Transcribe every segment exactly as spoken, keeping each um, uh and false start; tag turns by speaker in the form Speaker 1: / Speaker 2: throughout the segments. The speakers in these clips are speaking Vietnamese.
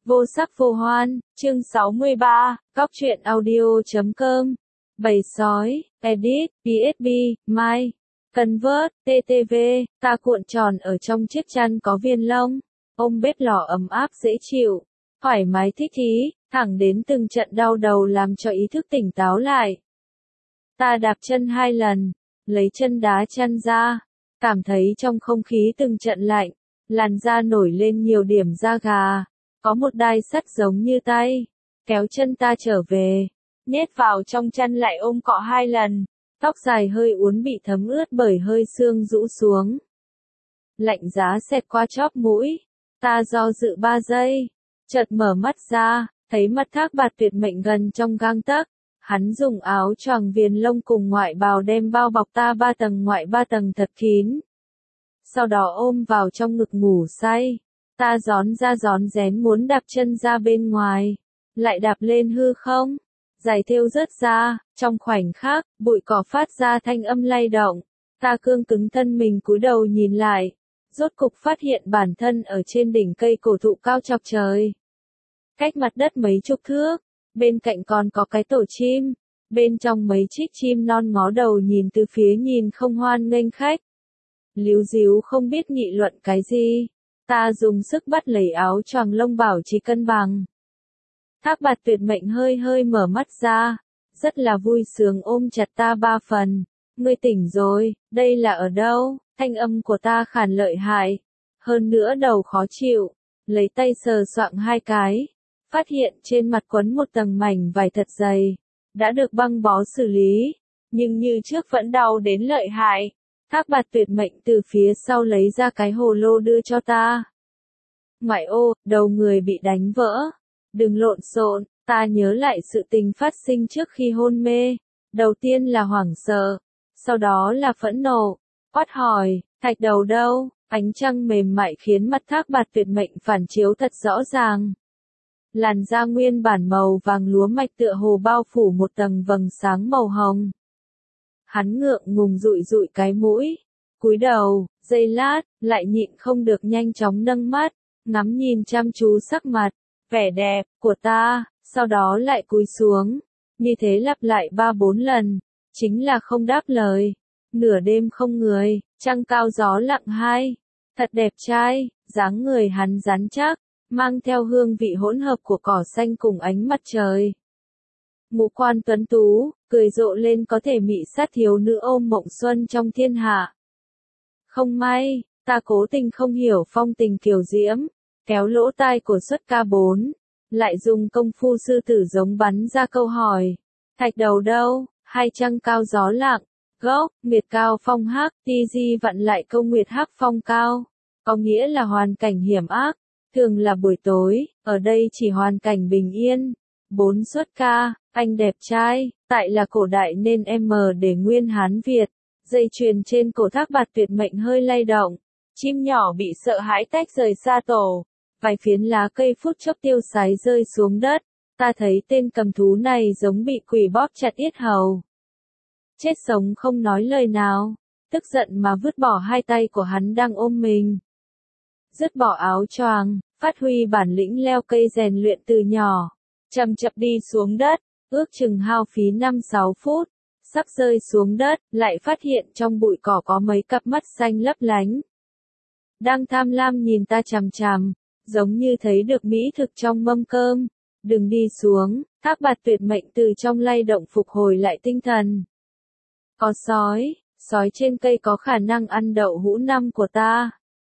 Speaker 1: Vô sắc vô hoan, chương sáu mươi ba, góc truyện audio chấm com. Bầy sói, edit, pê ét bê, my, convert, tê tê vê, ta cuộn tròn ở trong chiếc chăn có viên lông, ôm bếp lò ấm áp dễ chịu, thoải mái thích thí, thẳng đến từng trận đau đầu làm cho ý thức tỉnh táo lại. Ta đạp chân hai lần, lấy chân đá chăn ra, cảm thấy trong không khí từng trận lạnh, làn da nổi lên nhiều điểm da gà. Có một đai sắt giống như tay, kéo chân ta trở về, nhét vào trong chăn lại ôm cọ hai lần, tóc dài hơi uốn bị thấm ướt bởi hơi sương rũ xuống. Lạnh giá xẹt qua chóp mũi, ta do dự ba giây, chợt mở mắt ra, thấy mặt Thác Bạt tuyệt mệnh gần trong gang tấc, hắn dùng áo choàng viền lông cùng ngoại bào đem bao bọc ta ba tầng ngoại ba tầng thật kín. Sau đó ôm vào trong ngực ngủ say. Ta gión ra gión rén muốn đạp chân ra bên ngoài, lại đạp lên hư không, giày thêu rớt ra, trong khoảnh khắc, bụi cỏ phát ra thanh âm lay động, ta cương cứng thân mình cúi đầu nhìn lại, rốt cục phát hiện bản thân ở trên đỉnh cây cổ thụ cao chọc trời. Cách mặt đất mấy chục thước, bên cạnh còn có cái tổ chim, bên trong mấy chiếc chim non ngó đầu nhìn từ phía nhìn không hoan nghênh khách. Líu díu không biết nghị luận cái gì. Ta dùng sức bắt lấy áo choàng lông bảo trì cân bằng. Thác Bạt tuyệt mệnh hơi hơi mở mắt ra, rất là vui sướng ôm chặt ta ba phần. Ngươi tỉnh rồi, đây là ở đâu? Thanh âm của ta khàn lợi hại, hơn nữa đầu khó chịu, lấy tay sờ soạng hai cái, phát hiện trên mặt quấn một tầng mảnh vải thật dày, đã được băng bó xử lý, nhưng như trước vẫn đau đến lợi hại. Thác Bạt tuyệt mệnh từ phía sau lấy ra cái hồ lô đưa cho ta. Ngoại ô, đầu người bị đánh vỡ. Đừng lộn xộn, ta nhớ lại sự tình phát sinh trước khi hôn mê. Đầu tiên là hoảng sợ, sau đó là phẫn nộ. Quát hỏi, thạch đầu đâu? Ánh trăng mềm mại khiến mặt Thác Bạt tuyệt mệnh phản chiếu thật rõ ràng. Làn da nguyên bản màu vàng lúa mạch tựa hồ bao phủ một tầng vầng sáng màu hồng. Hắn ngượng ngùng dụi dụi cái mũi, cúi đầu, giây lát, lại nhịn không được nhanh chóng nâng mắt, ngắm nhìn chăm chú sắc mặt, vẻ đẹp của ta, sau đó lại cúi xuống, như thế lặp lại ba bốn lần, chính là không đáp lời. Nửa đêm không người, trăng cao gió lặng hai, thật đẹp trai, dáng người hắn rắn chắc, mang theo hương vị hỗn hợp của cỏ xanh cùng ánh mặt trời. Ngũ quan tuấn tú, cười rộ lên có thể mị sát thiếu nữ ôm mộng xuân trong thiên hạ. Không may, ta cố tình không hiểu phong tình kiều diễm, kéo lỗ tai của Xuất ca bốn, lại dùng công phu sư tử giống bắn ra câu hỏi. Thạch đầu đâu? Hai trăng cao gió lặng, gốc, nguyệt cao phong hắc, ti di vặn lại câu nguyệt hắc phong cao, có nghĩa là hoàn cảnh hiểm ác, thường là buổi tối, ở đây chỉ hoàn cảnh bình yên. Bốn Xuất ca, anh đẹp trai, tại là cổ đại nên em để nguyên Hán Việt, dây chuyền trên cổ Thác Bạt tuyệt mệnh hơi lay động, chim nhỏ bị sợ hãi tách rời xa tổ, vài phiến lá cây phút chốc tiêu sái rơi xuống đất, ta thấy tên cầm thú này giống bị quỷ bóp chặt yết hầu. Chết sống không nói lời nào, tức giận mà vứt bỏ hai tay của hắn đang ôm mình. Dứt bỏ áo choàng, phát huy bản lĩnh leo cây rèn luyện từ nhỏ. Chậm chậm đi xuống đất, ước chừng hao phí năm sáu phút, sắp rơi xuống đất, lại phát hiện trong bụi cỏ có mấy cặp mắt xanh lấp lánh. Đang tham lam nhìn ta chằm chằm, giống như thấy được mỹ thực trong mâm cơm. Đừng đi xuống, Thác Bạt tuyệt mệnh từ trong lay động phục hồi lại tinh thần. Có sói, sói trên cây có khả năng ăn đậu hũ năm của ta.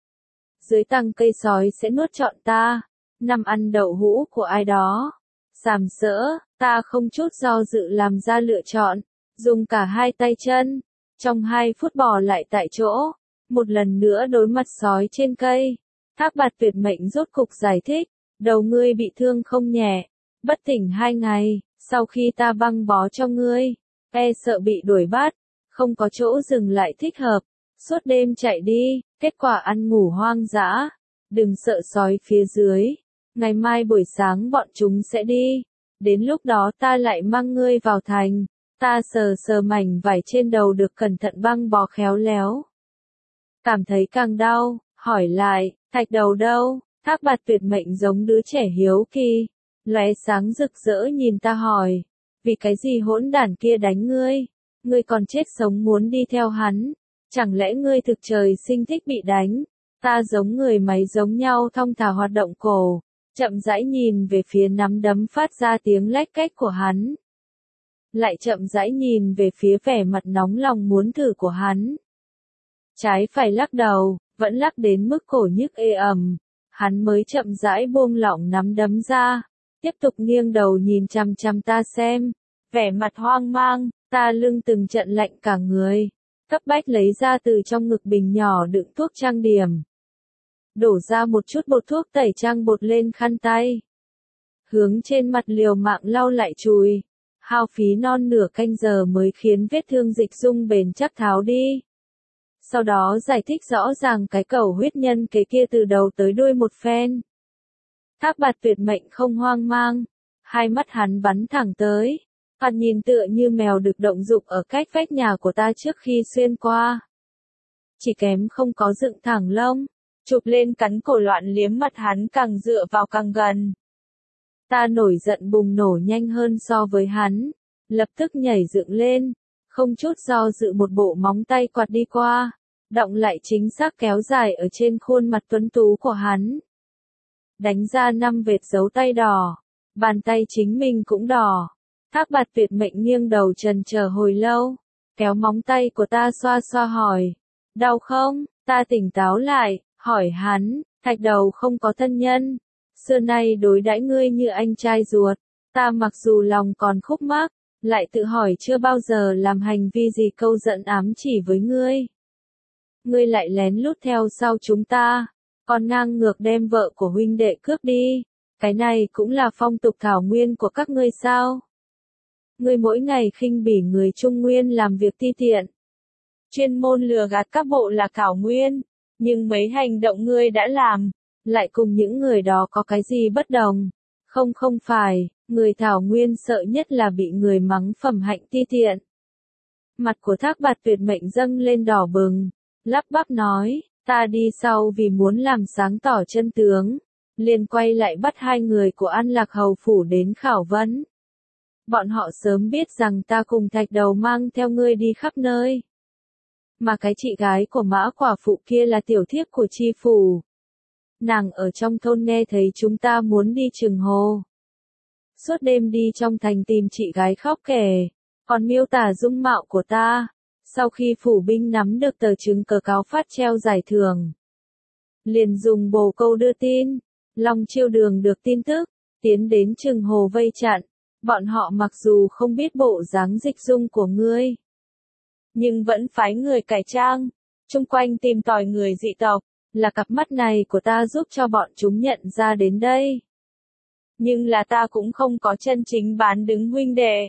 Speaker 1: Dưới tầng cây sói sẽ nuốt trọn ta, năm ăn đậu hũ của ai đó. Sàm sỡ, ta không chút do dự làm ra lựa chọn, dùng cả hai tay chân, trong hai phút bỏ lại tại chỗ, một lần nữa đối mặt sói trên cây. Thác Bạt tuyệt mệnh rốt cục giải thích, đầu ngươi bị thương không nhẹ, bất tỉnh hai ngày, sau khi ta băng bó cho ngươi, e sợ bị đuổi bắt, không có chỗ dừng lại thích hợp, suốt đêm chạy đi, kết quả ăn ngủ hoang dã, đừng sợ sói phía dưới. Ngày mai buổi sáng bọn chúng sẽ đi, đến lúc đó ta lại mang ngươi vào thành, ta sờ sờ mảnh vải trên đầu được cẩn thận băng bó khéo léo. Cảm thấy càng đau, hỏi lại, thạch đầu đâu? Thác Bạt Tuyệt Mệnh giống đứa trẻ hiếu kỳ, lóe sáng rực rỡ nhìn ta hỏi, vì cái gì hỗn đản kia đánh ngươi? Ngươi còn chết sống muốn đi theo hắn? Chẳng lẽ ngươi thực trời sinh thích bị đánh? Ta giống người máy giống nhau thong thả hoạt động cổ, chậm rãi nhìn về phía nắm đấm phát ra tiếng lách cách của hắn. Lại chậm rãi nhìn về phía vẻ mặt nóng lòng muốn thử của hắn. Trái phải lắc đầu, vẫn lắc đến mức cổ nhức ê ẩm. Hắn mới chậm rãi buông lỏng nắm đấm ra, tiếp tục nghiêng đầu nhìn chằm chằm ta xem, vẻ mặt hoang mang, ta lưng từng trận lạnh cả người, cấp bách lấy ra từ trong ngực bình nhỏ đựng thuốc trang điểm. Đổ ra một chút bột thuốc tẩy trang bột lên khăn tay. Hướng trên mặt liều mạng lau lại chùi, hao phí non nửa canh giờ mới khiến vết thương dịch dung bền chắc tháo đi. Sau đó giải thích rõ ràng cái cầu huyết nhân kế kia từ đầu tới đuôi một phen. Thác Bạt Tuyệt Mệnh không hoang mang, hai mắt hắn bắn thẳng tới, mặt nhìn tựa như mèo được động dục ở cách vách nhà của ta trước khi xuyên qua. Chỉ kém không có dựng thẳng lông, chụp lên cắn cổ loạn liếm mặt hắn càng dựa vào càng gần. Ta nổi giận bùng nổ nhanh hơn so với hắn, lập tức nhảy dựng lên, không chút do dự một bộ móng tay quạt đi qua, động lại chính xác kéo dài ở trên khuôn mặt tuấn tú của hắn. Đánh ra năm vệt dấu tay đỏ, bàn tay chính mình cũng đỏ. Thác Bạt Tuyệt Mệnh nghiêng đầu trần chờ hồi lâu, kéo móng tay của ta xoa xoa hỏi, đau không? Ta tỉnh táo lại, hỏi hắn, Thạch Đầu không có thân nhân, xưa nay đối đãi ngươi như anh trai ruột, ta mặc dù lòng còn khúc mắc, lại tự hỏi chưa bao giờ làm hành vi gì câu giận ám chỉ với ngươi. Ngươi lại lén lút theo sau chúng ta, còn ngang ngược đem vợ của huynh đệ cướp đi, cái này cũng là phong tục thảo nguyên của các ngươi sao? Ngươi mỗi ngày khinh bỉ người Trung Nguyên làm việc ti tiện, chuyên môn lừa gạt các bộ lạc thảo nguyên, nhưng mấy hành động ngươi đã làm, lại cùng những người đó có cái gì bất đồng? Không không phải, người thảo nguyên sợ nhất là bị người mắng phẩm hạnh ti tiện. Mặt của Thác Bạt Tuyệt Mệnh dâng lên đỏ bừng, lắp bắp nói, ta đi sau vì muốn làm sáng tỏ chân tướng, liền quay lại bắt hai người của An Lạc Hầu Phủ đến khảo vấn. Bọn họ sớm biết rằng ta cùng Thạch Đầu mang theo ngươi đi khắp nơi. Mà cái chị gái của Mã Quả Phụ kia là tiểu thiếp của chi phủ. Nàng ở trong thôn nghe thấy chúng ta muốn đi Trừng Hồ. Suốt đêm đi trong thành tìm chị gái khóc kể, còn miêu tả dung mạo của ta. Sau khi phủ binh nắm được tờ chứng cờ cáo phát treo giải thưởng, liền dùng bồ câu đưa tin, Long Chiêu Đường được tin tức, tiến đến Trừng Hồ vây chặn. Bọn họ mặc dù không biết bộ dáng dịch dung của ngươi, nhưng vẫn phái người cải trang, chung quanh tìm tòi người dị tộc, là cặp mắt này của ta giúp cho bọn chúng nhận ra đến đây. Nhưng là ta cũng không có chân chính bán đứng huynh đệ.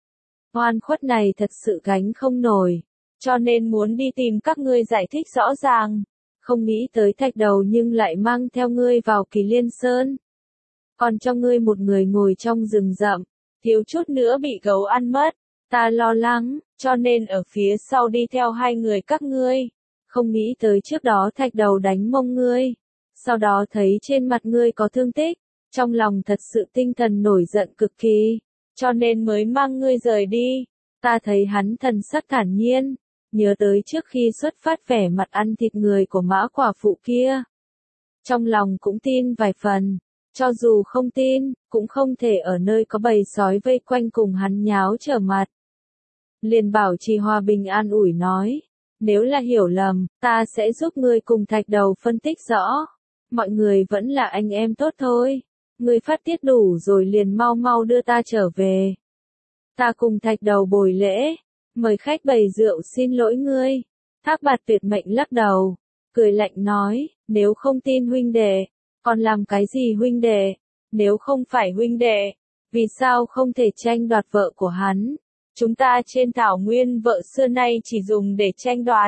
Speaker 1: Oan khuất này thật sự gánh không nổi, cho nên muốn đi tìm các ngươi giải thích rõ ràng, không nghĩ tới Thạch Đầu nhưng lại mang theo ngươi vào Kỳ Liên Sơn. Còn cho ngươi một người ngồi trong rừng rậm, thiếu chút nữa bị gấu ăn mất, ta lo lắng, cho nên ở phía sau đi theo hai người các ngươi, không nghĩ tới trước đó Thạch Đầu đánh mông ngươi, sau đó thấy trên mặt ngươi có thương tích, trong lòng thật sự tinh thần nổi giận cực kỳ, cho nên mới mang ngươi rời đi. Ta thấy hắn thần sắc thản nhiên, nhớ tới trước khi xuất phát vẻ mặt ăn thịt người của Mã Quả Phụ kia. Trong lòng cũng tin vài phần, cho dù không tin, cũng không thể ở nơi có bầy sói vây quanh cùng hắn nháo trở mặt. Liền bảo trì hòa bình an ủi nói, nếu là hiểu lầm, ta sẽ giúp ngươi cùng Thạch Đầu phân tích rõ. Mọi người vẫn là anh em tốt thôi. Ngươi phát tiết đủ rồi liền mau mau đưa ta trở về. Ta cùng Thạch Đầu bồi lễ, mời khách bày rượu xin lỗi ngươi. Thác Bạt Tuyệt Mệnh lắc đầu, cười lạnh nói, nếu không tin huynh đệ, còn làm cái gì huynh đệ? Nếu không phải huynh đệ, vì sao không thể tranh đoạt vợ của hắn? Chúng ta trên thảo nguyên vợ xưa nay chỉ dùng để tranh đoạt.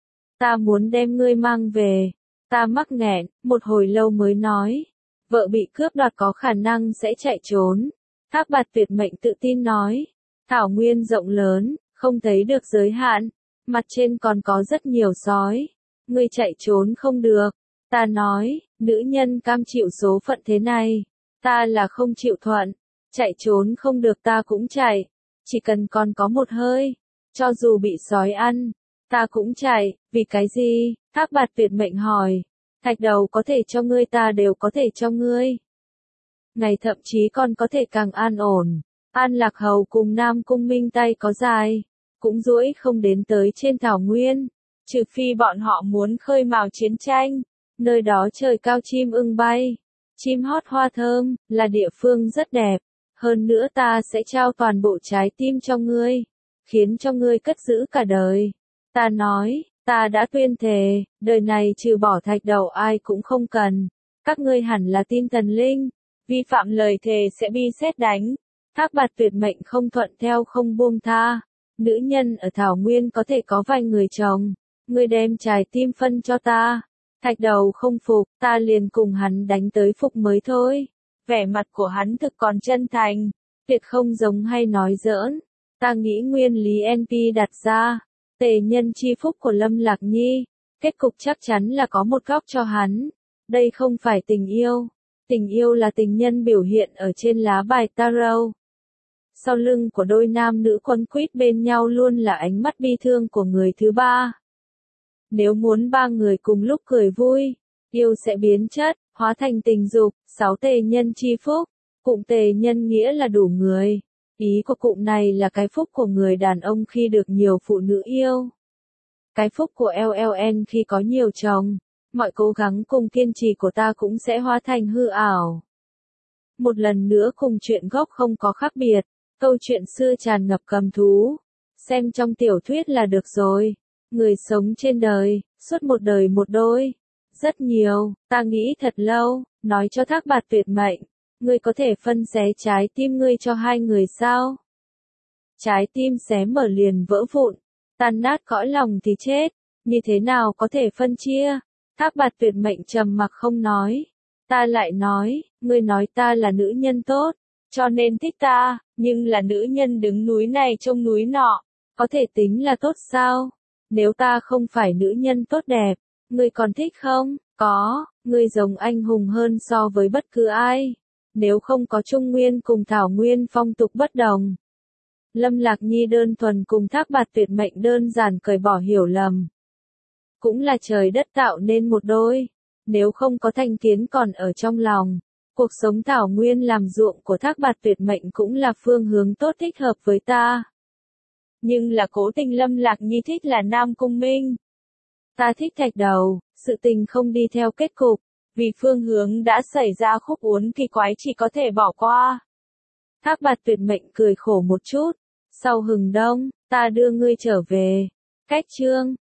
Speaker 1: Ta muốn đem ngươi mang về. Ta mắc nghẹn, một hồi lâu mới nói. Vợ bị cướp đoạt có khả năng sẽ chạy trốn. Thác Bạt Tuyệt Mệnh tự tin nói. Thảo nguyên rộng lớn, không thấy được giới hạn. Mặt trên còn có rất nhiều sói. Ngươi chạy trốn không được. Ta nói, Nữ nhân cam chịu số phận thế này. Ta là không chịu thuận. Chạy trốn không được ta cũng chạy. Chỉ cần còn có một hơi. Cho dù bị sói ăn. Ta cũng chạy. Vì cái gì? Thác Bạt tuyệt mệnh hỏi. Thạch đầu có thể cho ngươi ta đều có thể cho ngươi. Ngày thậm chí còn có thể càng an ổn. An Lạc Hầu cùng Nam Cung Minh tay có dài. Cũng duỗi không đến tới trên thảo nguyên. Trừ phi bọn họ muốn khơi mào chiến tranh. Nơi đó trời cao chim ưng bay. Chim hót hoa thơm, là địa phương rất đẹp. Hơn nữa ta sẽ trao toàn bộ trái tim cho ngươi. Khiến cho ngươi cất giữ cả đời. Ta nói, ta đã tuyên thề, đời này trừ bỏ thạch đầu ai cũng không cần. Các ngươi hẳn là tin thần linh. Vi phạm lời thề sẽ bị sét đánh. Thác Bạt tuyệt mệnh không thuận theo không buông tha. Nữ nhân ở thảo nguyên có thể có vài người chồng. Ngươi đem trái tim phân cho ta. Thạch đầu không phục, ta liền cùng hắn đánh tới phục mới thôi. Vẻ mặt của hắn thực còn chân thành. Tuyệt không giống hay nói giỡn. Ta nghĩ nguyên lý en pê đặt ra. Tề nhân chi phúc của Lâm Lạc Nhi. Kết cục chắc chắn là có một góc cho hắn. Đây không phải tình yêu. Tình yêu là tình nhân biểu hiện ở trên lá bài tarot. Sau lưng của đôi nam nữ quấn quýt bên nhau luôn là ánh mắt bi thương của người thứ ba. Nếu muốn ba người cùng lúc cười vui, yêu sẽ biến chất, hóa thành tình dục. Sáu tề nhân chi phúc. Cụm tề nhân nghĩa là đủ người. Ý của cụm này là cái phúc của người đàn ông khi được nhiều phụ nữ yêu. Cái phúc của lờ lờ en khi có nhiều chồng. Mọi cố gắng cùng kiên trì của ta cũng sẽ hóa thành hư ảo. Một lần nữa cùng chuyện gốc không có khác biệt. Câu chuyện xưa tràn ngập cầm thú. Xem trong tiểu thuyết là được rồi. Người sống trên đời, suốt một đời một đôi. Rất nhiều, ta nghĩ thật lâu, nói cho Thác Bạt tuyệt mệnh. Ngươi có thể phân xé trái tim ngươi cho hai người sao? Trái tim xé mở liền vỡ vụn. Tan nát cõi lòng thì chết. Như thế nào có thể phân chia? Thác Bạt tuyệt mệnh trầm mặc không nói. Ta lại nói, ngươi nói ta là nữ nhân tốt. Cho nên thích ta, nhưng là nữ nhân đứng núi này trông núi nọ. Có thể tính là tốt sao? Nếu ta không phải nữ nhân tốt đẹp, ngươi còn thích không? Có, ngươi giống anh hùng hơn so với bất cứ ai. Nếu không có Trung Nguyên cùng Thảo Nguyên phong tục bất đồng. Lâm Lạc Nhi đơn thuần cùng Thác Bạt tuyệt mệnh đơn giản cởi bỏ hiểu lầm. Cũng là trời đất tạo nên một đôi. Nếu không có thành kiến còn ở trong lòng. Cuộc sống Thảo Nguyên làm ruộng của Thác Bạt tuyệt mệnh cũng là phương hướng tốt thích hợp với ta. Nhưng là cố tình Lâm Lạc Nhi thích là Nam Cung Minh. Ta thích thạch đầu, sự tình không đi theo kết cục. Vì phương hướng đã xảy ra khúc uốn kỳ quái chỉ có thể bỏ qua. Thác Bạt tuyệt mệnh cười khổ một chút. Sau hừng đông, ta đưa ngươi trở về. Cách chương